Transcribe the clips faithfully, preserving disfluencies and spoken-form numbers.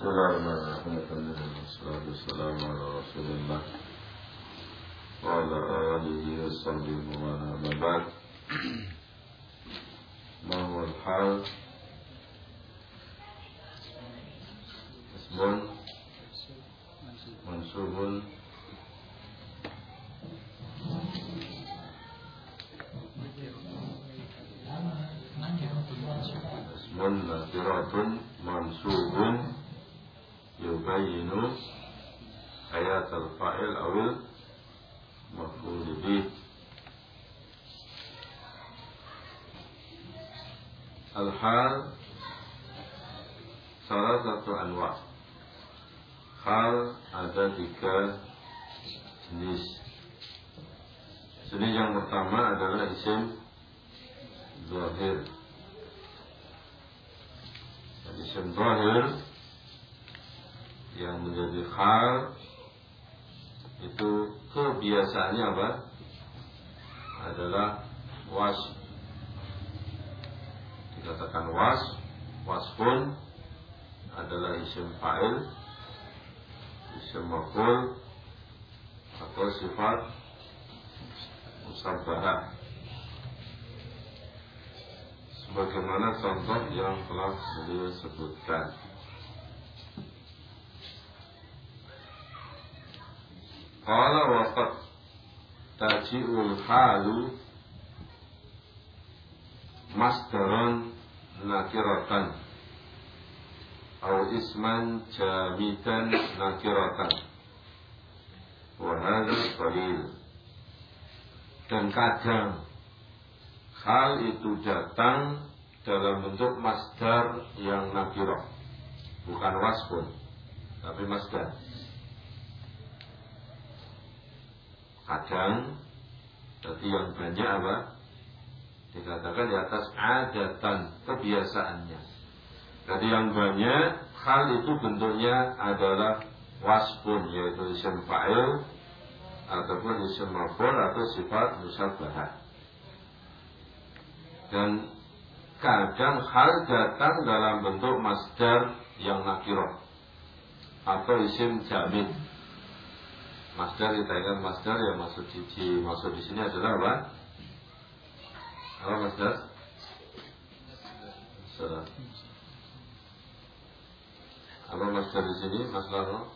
Bismillahirrahmanirrahim. Wassalatu wassalamu ala Rasulillah wa ala alihi wa sahbihi wa man wala. Ma huwa al-hal? Ismun mansubun ismun nakiratun mansubun yubayinu hayat al-fa'il awil maf'ul bih. Al-hal salah satu anwa'. Hal ada tiga jenis. Jenis yang pertama adalah isim zahir. Isim zahir yang menjadi hal itu kebiasaannya apa? Adalah was. Dikatakan was, was pun adalah isim fa'il, isim maf'ul atau sifat musabbahah. Sebagaimana contoh yang telah beliau sebutkan. Qala wa qad taji'ul halu masdaran nakiratan atau isman jamidan nakiratan wa hadha qalil. Dan kadang hal itu datang dalam bentuk masdar yang nakirah, bukan wasfun tapi masdar. Kadang, jadi yang banyak apa? Dikatakan di atas adatan, kebiasaannya. Jadi yang banyak hal itu bentuknya adalah wasfun, yaitu isim fa'il ataupun isim maf'ul atau sifat musabbahah. Dan kadang hal datang dalam bentuk masdar yang nakirah atau isim jamid. Masdar, kita ingat masdar yang maksud di, maksud di sini adalah apa? Apa masdar? Salah. Apa masdar di sini, Mas Lano?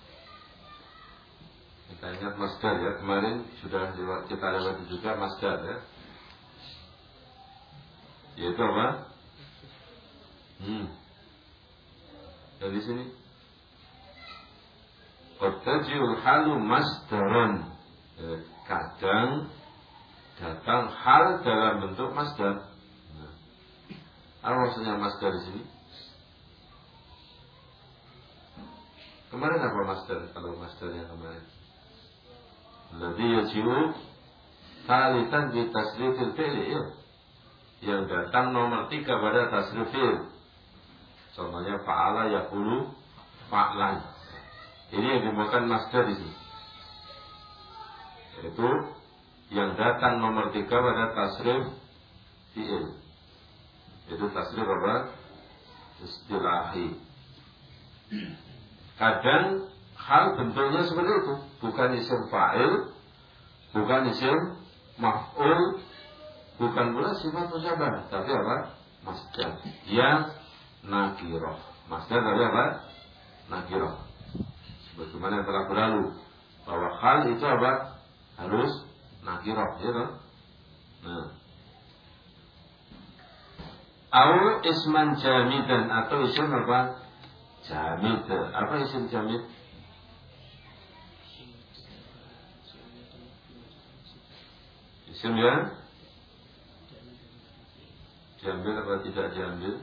Kita ingat masdar ya, kemarin sudah kita lewati juga masdar ya. Yaitu apa? Hmm. Dan di sini Qadtaji'ul halu masdaran. Kadang datang hal dalam bentuk masdar. Nah, apa maksudnya masdar di sini? Kemarin apa masdar? Kalau masdarnya kemarin, alladzi yaji'u thalithan bi tasrifil fi'li, yang datang nomor tiga pada tasrif fi'il. Contohnya fa'ala yaqulu fa'lan. Ini yang dimakan masdar di sini. Yaitu yang datang nomor tiga pada tasrif fi'il. Itu tasrif apa? Istilahi. Kadang hal bentuknya seperti itu, bukan isim fa'il, bukan isim maf'ul, bukan pula sifat musabbah, tapi apa? Masdar yang nakirah. Masdar dari apa? Nakirah. Bagaimana yang telah berlalu, bahwa hal itu apa? Harus nakirah, ya kan? Nah, au isman jamidan atau isim apa? Jamid. Apa isim jamid? Isim yang diambil atau tidak diambil?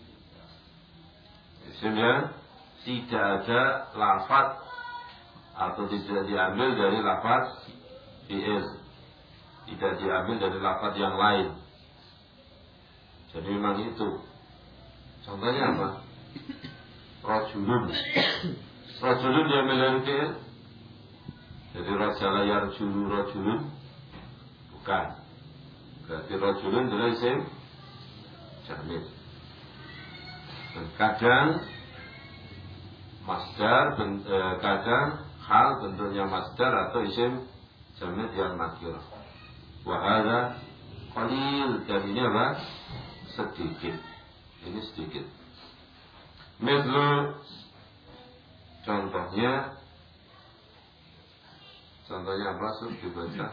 Isim yang tidak ada lafaz atau tidak diambil dari lafaz fi'il, tidak diambil dari lafaz yang lain. Jadi memang itu. Contohnya apa? Rajulun. Rajulun diambil dari fi'il. Jadi rajala yarjulu rajulun, bukan. Berarti rajulun adalah isim jamid. Dan kadang masdar, ben, eh, kadang hal bentuknya masdar atau isim jamid yang nakirah. Wa hadza qalil, dan ini apa? Sedikit. Ini sedikit. Mithlu, contohnya, contohnya apa? Sudah dibaca.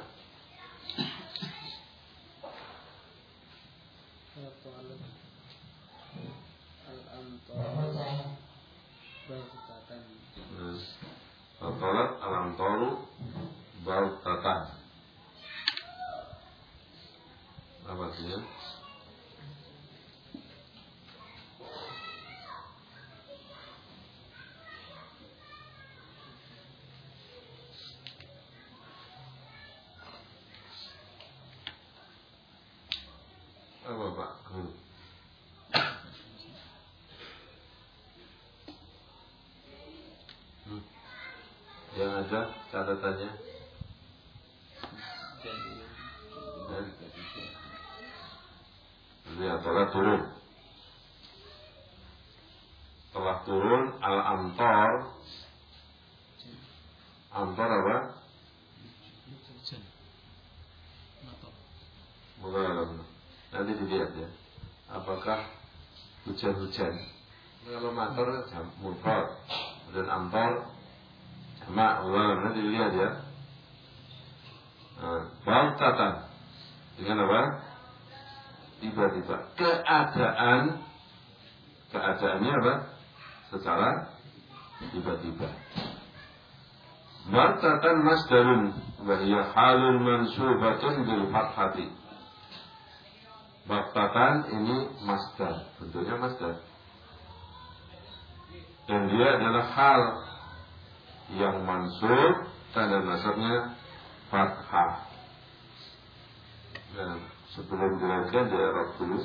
Al-Tolat al-amtaru baltatan. Apa artinya? Apa Pak? Hmm. Hmm. Yang ada catatannya? Lihat, telah turun. Telah turun al-amtar. Amtar apa? Bukan. Nanti dilihat ya. Apakah hujan-hujan? Kalau mator jam mufrad dan amtar jamak. Nanti dilihat ya. Nah, baltatan dengan apa? Tiba-tiba. Keadaan, keadaannya apa? Secara tiba-tiba. Baltatan masdarun wa hiya halun mansubatun bil fathati. Baltatan ini masdar, bentuknya masdar. Dan dia adalah hal yang mansub, tanda nasabnya fathah. Nah, sebelum dilanjutkan di Arab dulu.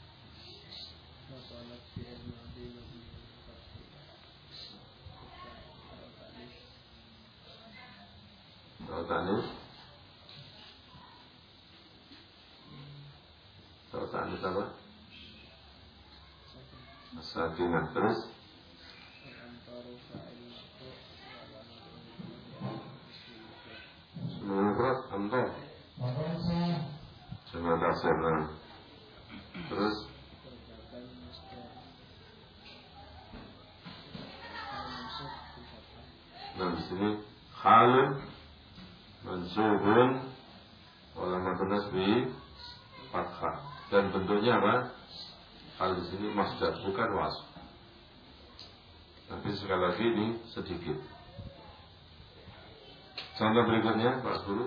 Tanis. Tanis apa? Sakinah. Terus Menurut Amtor Cuma tasir. Terus nah di sini halun mansubun walamatun nasbi fathah, dan bentuknya apa? Hal di sini masdar, bukan wasf. Tapi sekali lagi ini sedikit. Contoh berikutnya Pak Guru.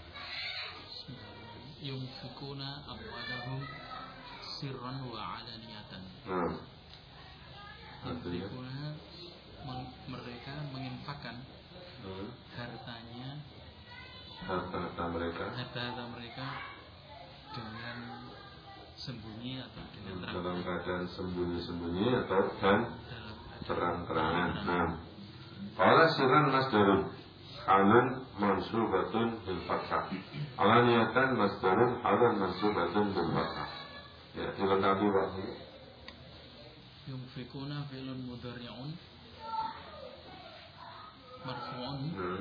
Yunfikuna amwalahum sirran wa alaniyatan. Nah, Yunfikuna mereka menginfakkan hmm. hartanya, harta-harta mereka, harta-harta mereka dengan sembunyi atau dengan terang. Dalam keadaan sembunyi-sembunyi atau dan terang-terangan. Nah, qala sirran masdarun halun mansubatun bil fathah. Alaniyatan masdarun halun mansubatun bil fathah. Ya, dilengkapi waktu. Yunfikuna fi'lun mudhari'un marfu'un. Hmm.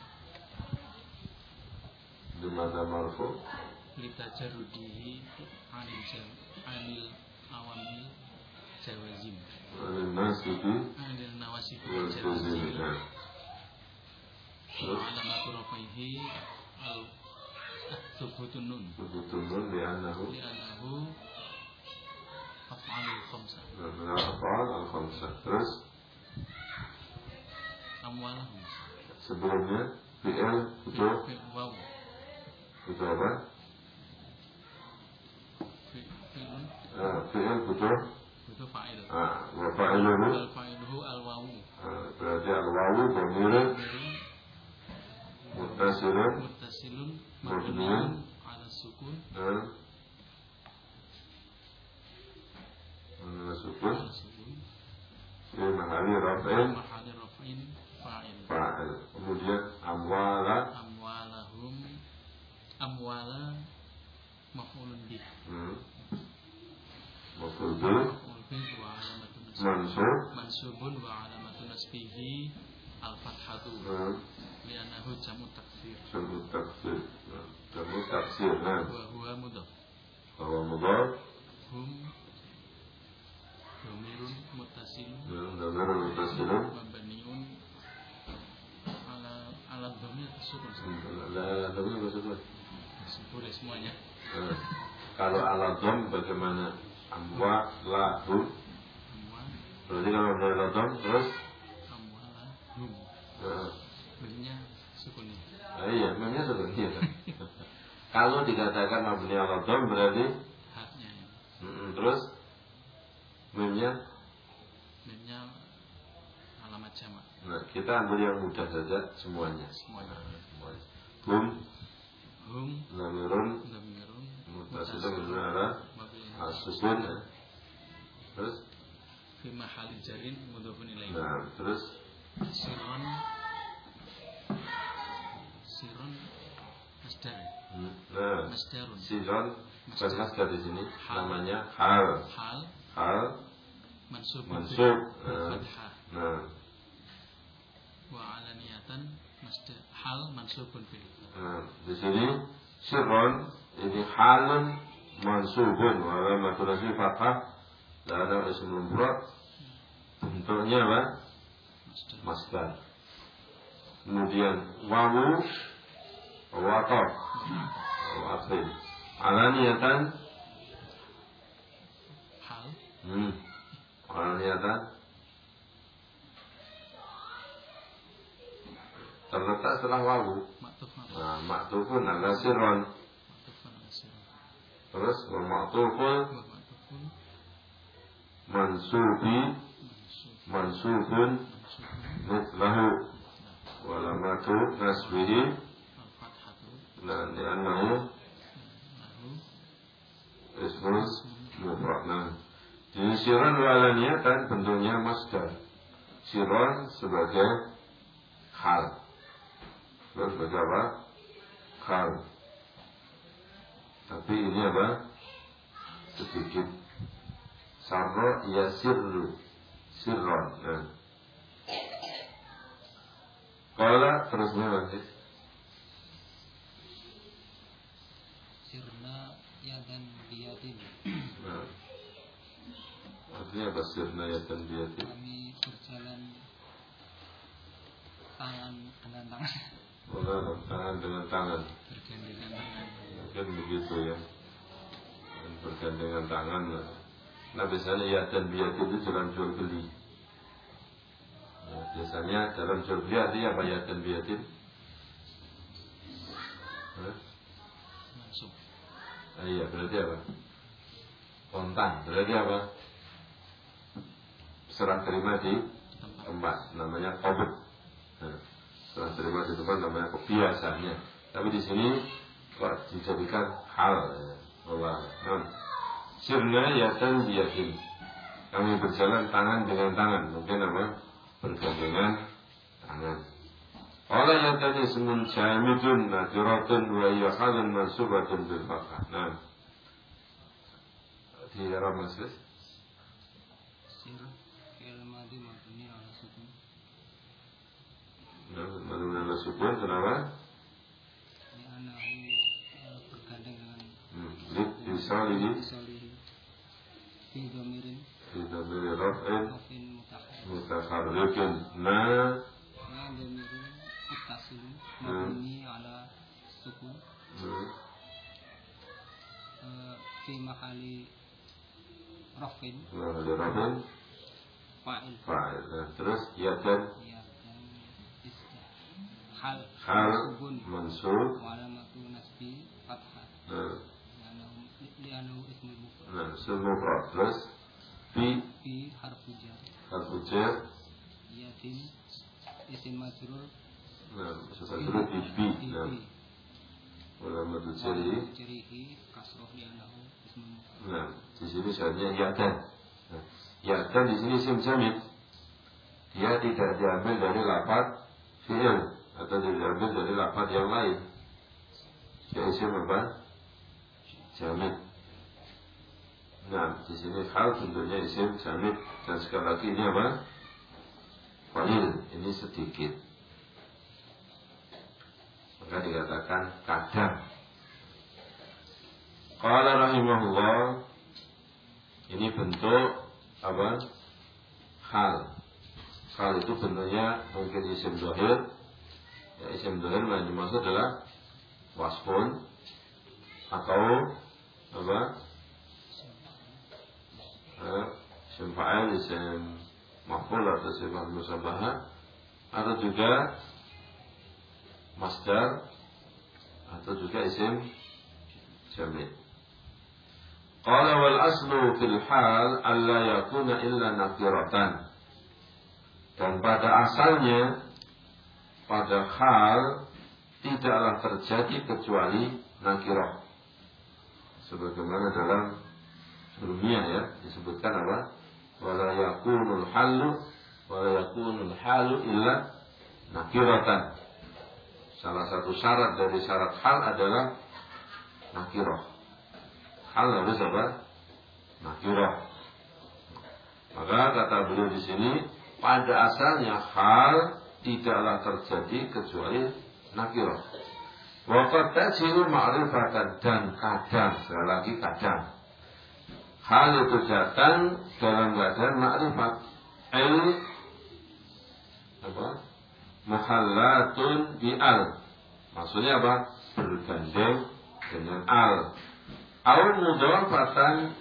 Di mana marfu? Litajarrudihi anil jam anil awamil jawazim. Anil nasibi Anil nawasibi wal jazim. Alamatu rafaihi al thubutun nun. Thubutun nun li'annahu li'annahu af'alul khamsah. Nah, af'al al-khamsah. Terus amwalahum. Sebelumnya fi'il butuh waw. Butuh apa? Fi'il Ah, fi'il butuh butuh fa'il. Ah, wa fa'iluhu Al-fa'iluhu al-wawu. Ah, berarti al-wawu dhamirun muttasilun muttasilun mabniun ala sukun. Ah, ala sukun Ala sukun. Fi mahali raf'in Mahali raf'in fa'il. fa'il. Kemudian amwala Amwalahum amwala maf'ulun bih. Hmm Maf'ul bih Maf'ul bih wa alamatun Mansub mansubun wa alamatun alamatu nasbihi al-fathatu Nah, li'annahu jamu taksir jamu taksir. Nah, jamu taksir. Nah, wa huwa mudhaf. bahwa mudhaf. Hum dhamirun muttasilun Nah, dhamirun muttasilun. mabniun ala ala dhamir sukun. Ala dhamir bersukun. Boleh semuanya. Nah, kalau ala dham bagaimana? Amwa lahu. Amwa Berarti kalau dari ala dham terus amwala hum. nah, Bunyinya sukun. ah, iya, memangnya sukun iya. Kalau dikatakan mabni ala dham berarti Haknya ya. mm, terus memangnya. Memnya alamat jamak. Nah, kita ambil yang mudah saja semuanya. Semuanya. Nah, semuanya. Hum Hum dhamirun dhamirun muttasilun bidun ala mabniun as-sukun. Terus fi mahalli jarin mudhafun ilaihi. nah, terus Siron Siron masdar. hmm, nah, Masdarun. siron bukan masdar di sini Hal. namanya hal. Hal Hal mansub mansub. bil Nah, fathah nah, wa alaniyatan masdar hal mansubun bil fathah. nah, di sini siron ini halun mansubun wa alamatu nasbi fathah dan ada ismul mufrad bentuknya apa? Masdar. Masdar. Kemudian wawu waqaf waqaf alaniyatan Hal hmm alaniyatan terletak setelah wawu. maktuf maktuf Nah, maktufun ala sirron. maktufun ala siron. Terus wa maktufun Wa maktufun mansubi mansub mansubun mansubun mithlahu wa lamatu nasbihi al-fathatu dan li'annahu lahu ismun mufrad. Nah, jadi sirron wa alaniyatan bentuknya masdar. Sirron sebagai hal. Terus sebagai apa? Hal. Tapi ini apa? Sedikit. Sarro yasirru sirron. Nah, kalau terusnya nanti. Sirna yadan biyatin. Nah, artinya apa sirna ya tanbiyatin? Kami berjalan tangan dengan tangan, Orang tangan dengan tangan. bergandengan tangan. Mungkin begitu ya. Dan bergandengan tangan. Nah, biasanya ya tanbiyatin itu dalam jual beli. Ya, biasanya dalam jual beli artinya apa ya tanbiyatin? Hah? Mansub. Ah, iya, berarti apa? Kontan, berarti apa? Serah terima di Tempat tempat, namanya qabd. Nah, serah terima di tempat namanya qabd biasanya. Tapi di sini kok dijadikan hal. Ya. Allah. Nah, sirna yatan biyatin. Kami berjalan tangan dengan tangan, mungkin apa? Bergandengan tangan. Ola yatan ismun jamidun nadiratun wa yahalun mansubatun bil fathah. Nah, di Arab Masjid. sir fi'il madhi mabni ala sukun. Nah, menurut sukun kenapa? Li'annahu bergandeng dengan Hmm. Lid disalihi solihi fi dhamirin fi dhamiri raf'in rafin mutaharrik mutaharrikin. Nah, wa dhamirin muttasilin Hmm. mabni ala sukun hmm. eh, fi mahali rafin Nah, ada raf'in fa'il fa'il. Nah, terus yatan ya dan isya hal hal sukun mansub. wa alamatu nasbi fathah Nah, li'annahu li'annahu ismul mufrad nah semufrad terus fi fi harfu jar harfu jar. yatin isim majrur Nah, sesuatu dulu di bi. Nah, ulama jari. jarihi kasroh li'annahu ismul mufrad. Nah, di sini seharusnya yatan. Nah, yatan di sini isim jamid. Dia tidak diambil dari lafaz fi'il atau tidak diambil dari lafaz yang lain. Dia isim apa? Jamid. Nah, di sini hal tentunya isim jamid dan sekali lagi ini apa? qalil, ini sedikit. Maka dikatakan kadang. Qala rahimahullah, ini bentuk apa? Hal. Hal itu bentuknya mungkin isim zahir. Ya, isim zahir yang dimaksud adalah wasfun atau apa? Eh, isim fa'il, isim maf'ul atau sifat musabbahah, atau juga masdar, atau juga isim jami'. Qala wal aslu fil hal alla yakuna illa nakiratan. Dan pada asalnya pada hal tidaklah terjadi kecuali nakirah. Sebagaimana dalam ilmiah ya disebutkan apa? Wala yakunul halu wala yakunul halu illa nakiratan. Salah satu syarat dari syarat hal adalah nakirah. Hal harus apa? Nakirah. Maka kata beliau di sini, pada asalnya hal tidaklah terjadi kecuali nakirah. Wa qad tajiru ma'rifatan, dan kadang, sekali lagi kadang, hal itu datang dalam keadaan ma'rifat. Al apa? Muhallatun bi'al. Maksudnya apa? Bergandeng dengan al. Au mudhafatan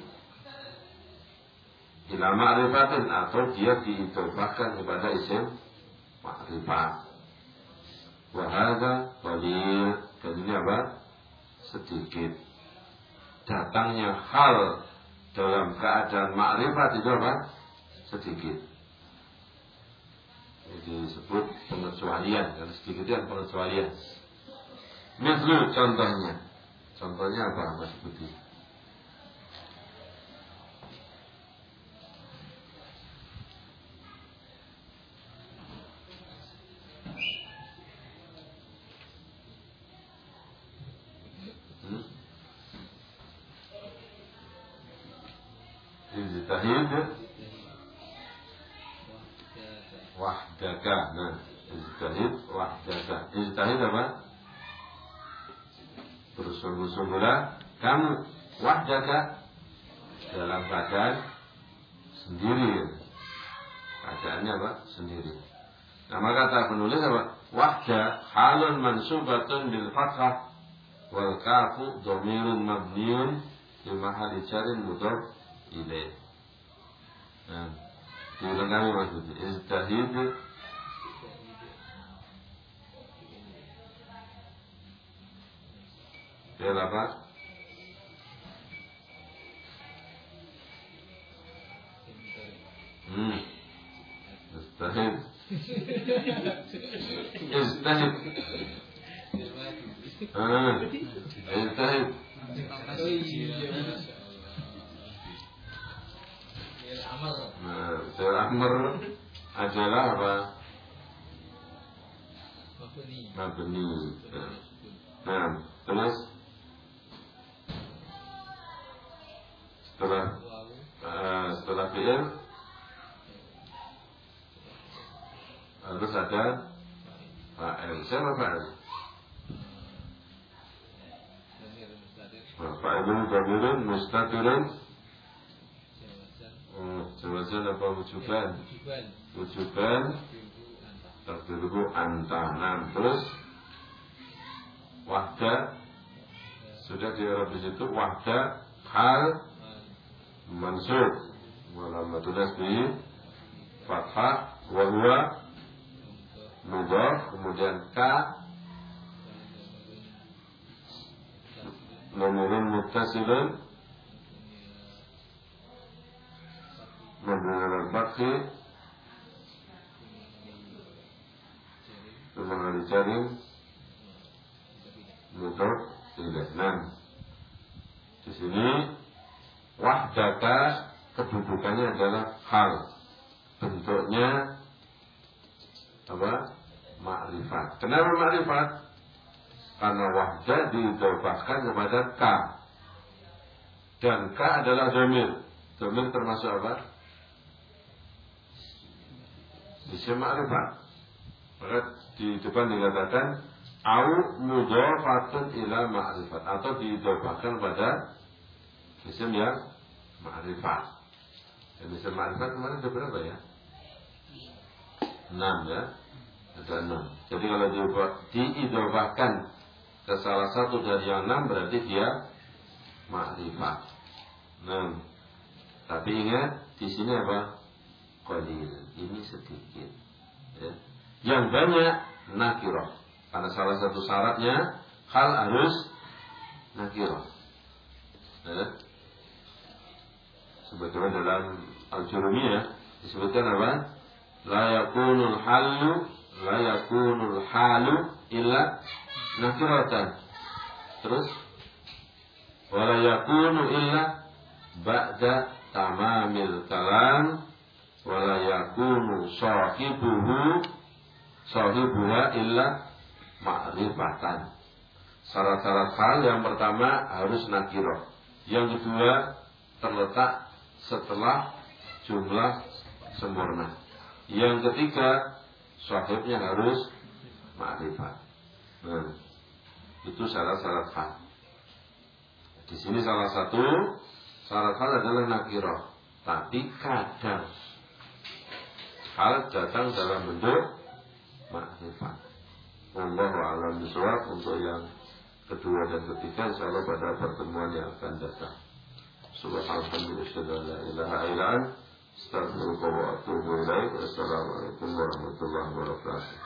ila ma'rifatin, atau dia diidhofahkan kepada isim ma'rifat. Wa hadza qalil, dan ini apa? Sedikit. Datangnya hal dalam keadaan ma'rifat itu apa? Sedikit. Ini disebut pengecualian, karena sedikit itu yang pengecualian. Mislu, contohnya. Contohnya apa Mas Budi? Hmm? Ijtahid wahdaka. Nah, ijtahid wahdaka. Ijtahid apa? Bersungguh-sungguhlah kamu wahdaka, dalam keadaan sendiri. Keadaannya apa? Sendiri. Nah, maka kata penulis apa? Wahda halun mansubatun bil fathah wal kafu dhamirun mabniun fi mahalli jarin mudhaf ilaih. Nah, diulang kami maksudnya ijtahid fi'il apa? Hmm. Ijtahid. Ijtahid. Ah, ijtahid. Nah, fi'il amr adalah apa? Mabni. Nah, terus setelah uh, setelah fi'il harus ada fa'il. Siapa fa'il? Fa'ilun dhamirun mustatirun. Jawazan apa wujuban? Wujuban. Takdiruhu anta. Nah, terus wahda sudah di Arab di situ. Wahda hal mansub walamatul nasbi fathah wa huwa mudhaf, kemudian ka dhamirun muttasilun mabniun 'alal fathi thumma al-jarim mudhaf ilaih. Nah, di sini wahdaka kedudukannya adalah hal, bentuknya apa? Ma'rifat. Kenapa ma'rifat? Karena wahda diidhofahkan kepada ka, dan ka adalah dhamir. Dhamir termasuk apa? isim ma'rifat. Maka di depan dikatakan au mudhafatun ila ma'rifat, atau didhofahkan pada isim yang ma'rifat. Dan isim ma'rifat kemarin ada berapa ya? enam ya. Ada enam. Jadi kalau diidhofahkan ke salah satu dari yang enam berarti dia ma'rifat. enam. Tapi ingat di sini apa? Qalil. Ini sedikit. Ya. Yang banyak nakirah. Karena salah satu syaratnya hal harus nakirah. Ya. Sebagaimana dalam Al-Jurumiyah disebutkan apa? La yakunul halu la yakunul halu illa nakiratan. Terus wala yakunu illa ba'da tamamil kalam wala yakunu sahibuhu sahibuha illa ma'rifatan. Syarat-syarat hal yang pertama harus nakirah. Yang kedua terletak setelah jumlah sempurna. Yang ketiga sahibnya harus ma'rifat. Nah, itu syarat-syarat hal. Di sini salah satu syarat hal adalah nakirah. Tapi kadang hal datang dalam bentuk ma'rifat. Wallahu a'lam bishawab. Untuk yang kedua dan ketiga insyaallah pada pertemuan yang akan datang. Subhanallah, la ilaha illa anta, astaghfiruka wa atubu ilaik. Wassalamualaikum warahmatullahi wabarakatuh.